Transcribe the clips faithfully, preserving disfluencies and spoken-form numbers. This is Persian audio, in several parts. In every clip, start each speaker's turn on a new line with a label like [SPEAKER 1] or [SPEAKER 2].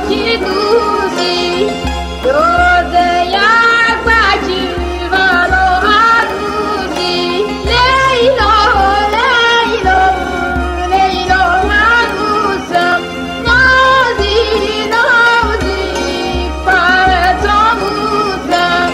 [SPEAKER 1] که دوستی روزه یک بچی ولو عروسی لیلا لیلا لیلا عروسم نازی نازی پر تابوسم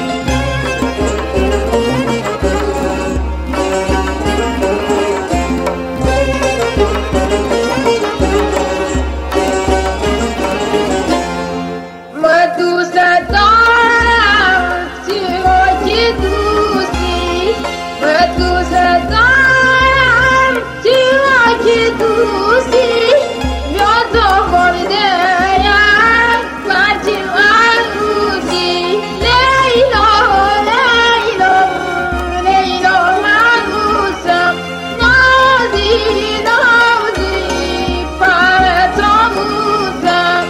[SPEAKER 1] من دوست دارم تو که دوستی من دوست دارم تو که دوستی یاد آورده یک بچه عروسی لیلا لیلا لیلا عروسم نازی نازی پر تابوسم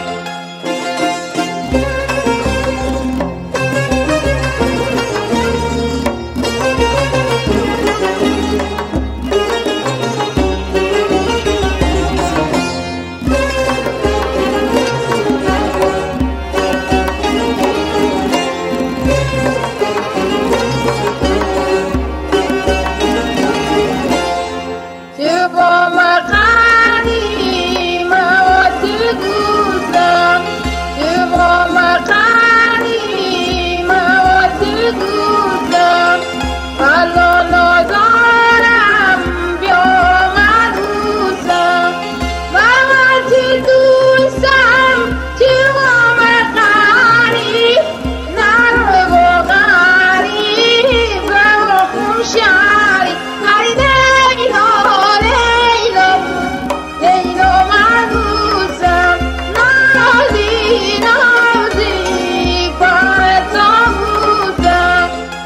[SPEAKER 1] تو با مقانی ما تو دوستم تو با مقانی ما تو دوستم حالا ندارم بیا من دوستم من تو دوستم تو با مقانی نرو و غریب و خوشحالی هری لیلا لیلا لیلا عروسم نازی نازی پر تابوسم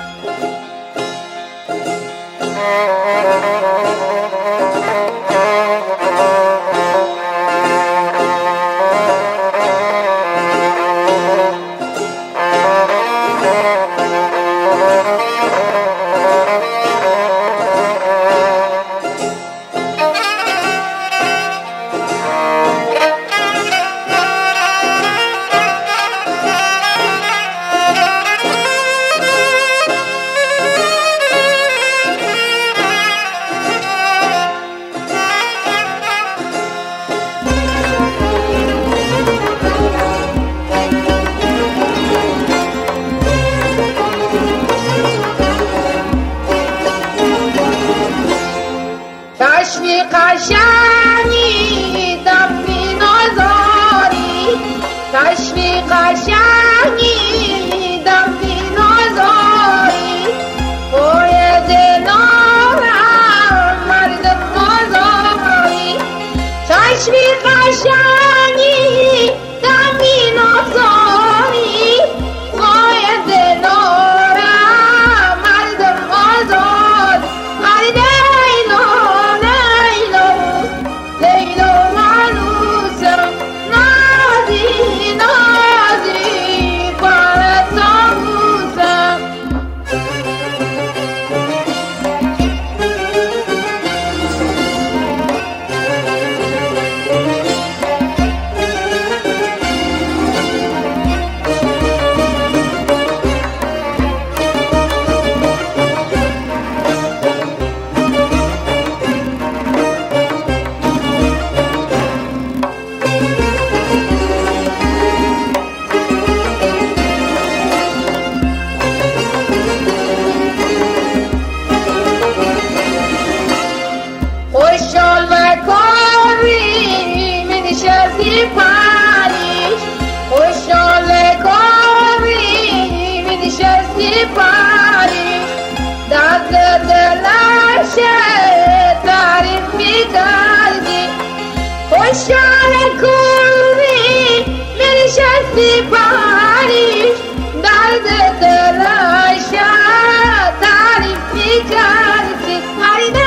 [SPEAKER 1] چشمی قشنگی دمی نازاری چشمی قشنگی دمی نازاری پای دلارم مرد نازاری چشمی قشنگی دمی نازاری پای دلارم مرد نازاری هری لیلا لیلا لیلا عروسم نازی نازی پر تابوسم خوشحال و کاری می نشستی پریش خوشحال کاری می نشستی پریش دست دلش تعریف می کردی خوشحال کاری می نشستی پریش دست دلش تعریف می کردی